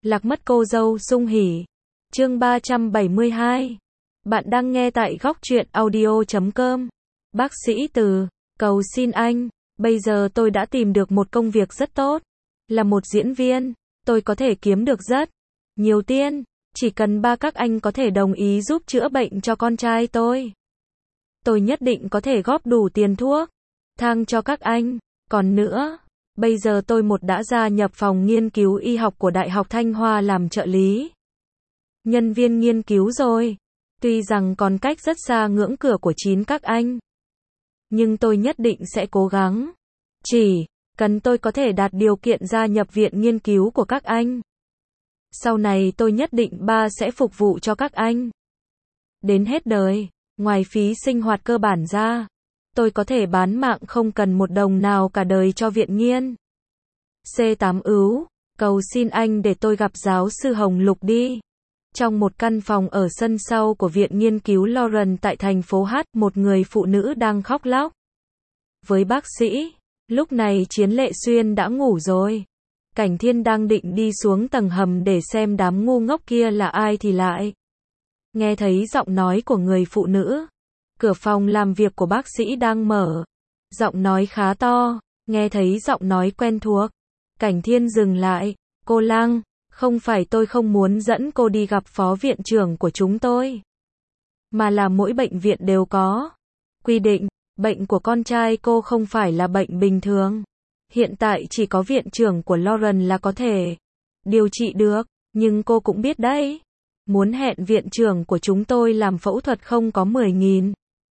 Lạc mất cô dâu sung hỉ. Chương 372. Bạn đang nghe tại góc truyện audio.com. Bác sĩ Từ, cầu xin anh, bây giờ tôi đã tìm được một công việc rất tốt. Là một diễn viên, tôi có thể kiếm được rất nhiều tiền. Chỉ cần các anh có thể đồng ý giúp chữa bệnh cho con trai tôi. Tôi nhất định có thể góp đủ tiền thuốc thang cho các anh. Còn nữa, bây giờ tôi đã gia nhập phòng nghiên cứu y học của Đại học Thanh Hoa làm trợ lý nhân viên nghiên cứu rồi. Tuy rằng còn cách rất xa ngưỡng cửa của các anh, nhưng tôi nhất định sẽ cố gắng. Chỉ cần tôi có thể đạt điều kiện gia nhập viện nghiên cứu của các anh, sau này tôi nhất định sẽ phục vụ cho các anh đến hết đời. Ngoài phí sinh hoạt cơ bản ra, tôi có thể bán mạng không cần một đồng nào cả đời cho viện nghiên. C8 ứ, cầu xin anh để tôi gặp giáo sư Hồng Lục đi. Trong một căn phòng ở sân sau của viện nghiên cứu Lawrence tại thành phố H, một người phụ nữ đang khóc lóc với bác sĩ. Lúc này Chiến Lệ Xuyên đã ngủ rồi. Cảnh Thiên đang định đi xuống tầng hầm để xem đám ngu ngốc kia là ai thì lại nghe thấy giọng nói của người phụ nữ. Cửa phòng làm việc của bác sĩ đang mở. Giọng nói khá to, nghe thấy giọng nói quen thuộc. Cảnh Thiên dừng lại. Cô Lăng, không phải tôi không muốn dẫn cô đi gặp phó viện trưởng của chúng tôi, mà là mỗi bệnh viện đều có quy định, bệnh của con trai cô không phải là bệnh bình thường. Hiện tại chỉ có viện trưởng của Lawrence là có thể điều trị được, nhưng cô cũng biết đấy, muốn hẹn viện trưởng của chúng tôi làm phẫu thuật không có 10.000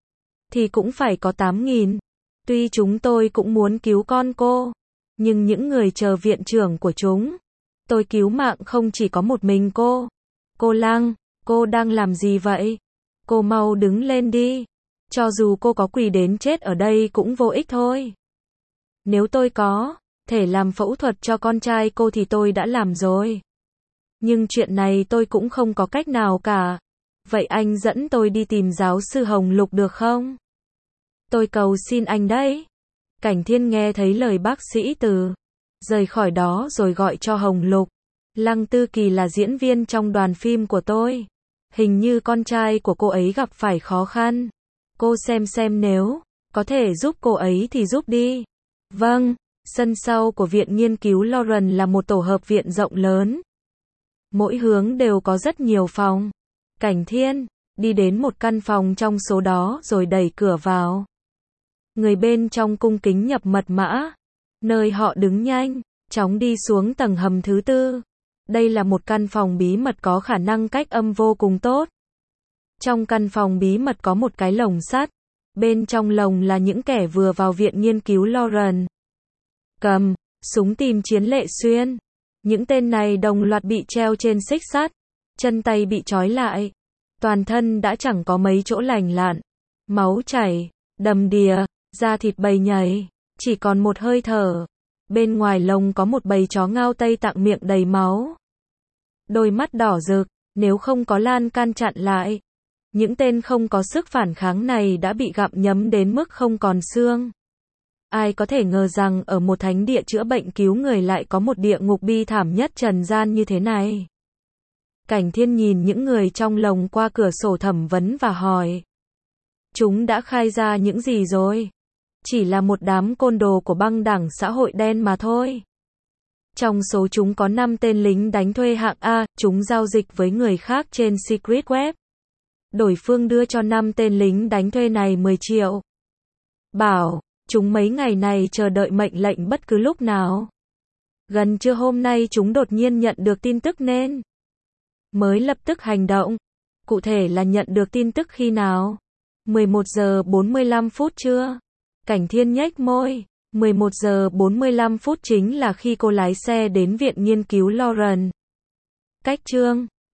thì cũng phải có 8.000. Tuy chúng tôi cũng muốn cứu con cô, nhưng những người chờ viện trưởng của chúng tôi cứu mạng không chỉ có một mình cô. Cô Lăng, cô đang làm gì vậy? Cô mau đứng lên đi. Cho dù cô có quỳ đến chết ở đây cũng vô ích thôi. Nếu tôi có thể làm phẫu thuật cho con trai cô thì tôi đã làm rồi. Nhưng chuyện này tôi cũng không có cách nào cả. Vậy anh dẫn tôi đi tìm giáo sư Hồng Lục được không? Tôi cầu xin anh đấy. Cảnh Thiên nghe thấy lời bác sĩ Từ, rời khỏi đó rồi gọi cho Hồng Lục. Lăng Tư Kỳ là diễn viên trong đoàn phim của tôi. Hình như con trai của cô ấy gặp phải khó khăn. Cô xem nếu có thể giúp cô ấy thì giúp đi. Vâng. Sân sau của viện nghiên cứu Lawrence là một tổ hợp viện rộng lớn. Mỗi hướng đều có rất nhiều phòng. Cảnh Thiên đi đến một căn phòng trong số đó rồi đẩy cửa vào. Người bên trong cung kính nhập mật mã, nơi họ đứng nhanh chóng đi xuống tầng hầm thứ 4. Đây là một căn phòng bí mật có khả năng cách âm vô cùng tốt. Trong căn phòng bí mật có một cái lồng sắt. Bên trong lồng là những kẻ vừa vào viện nghiên cứu Lawrence, cầm súng tìm Chiến Lệ Xuyên. Những tên này đồng loạt bị treo trên xích sắt, chân tay bị trói lại, toàn thân đã chẳng có mấy chỗ lành lặn, máu chảy đầm đìa, da thịt bầy nhầy, chỉ còn một hơi thở. Bên ngoài lồng có một bầy chó ngao Tây Tạng miệng đầy máu, đôi mắt đỏ rực. Nếu không có lan can chặn lại, những tên không có sức phản kháng này đã bị gặm nhấm đến mức không còn xương. Ai có thể ngờ rằng ở một thánh địa chữa bệnh cứu người lại có một địa ngục bi thảm nhất trần gian như thế này. Cảnh Thiên nhìn những người trong lồng qua cửa sổ thẩm vấn và hỏi. Chúng đã khai ra những gì rồi? Chỉ là một đám côn đồ của băng đảng xã hội đen mà thôi. Trong số chúng có 5 tên lính đánh thuê hạng A, chúng giao dịch với người khác trên Secret Web. Đối phương đưa cho 5 tên lính đánh thuê này 10 triệu. Bảo chúng mấy ngày này chờ đợi mệnh lệnh bất cứ lúc nào. Gần trưa hôm nay chúng đột nhiên nhận được tin tức nên mới lập tức hành động. Cụ thể là nhận được tin tức khi nào? 11 giờ 45 phút trưa. Cảnh Thiên nhếch môi. 11 giờ 45 phút chính là khi cô lái xe đến viện nghiên cứu Lawrence. Cách chương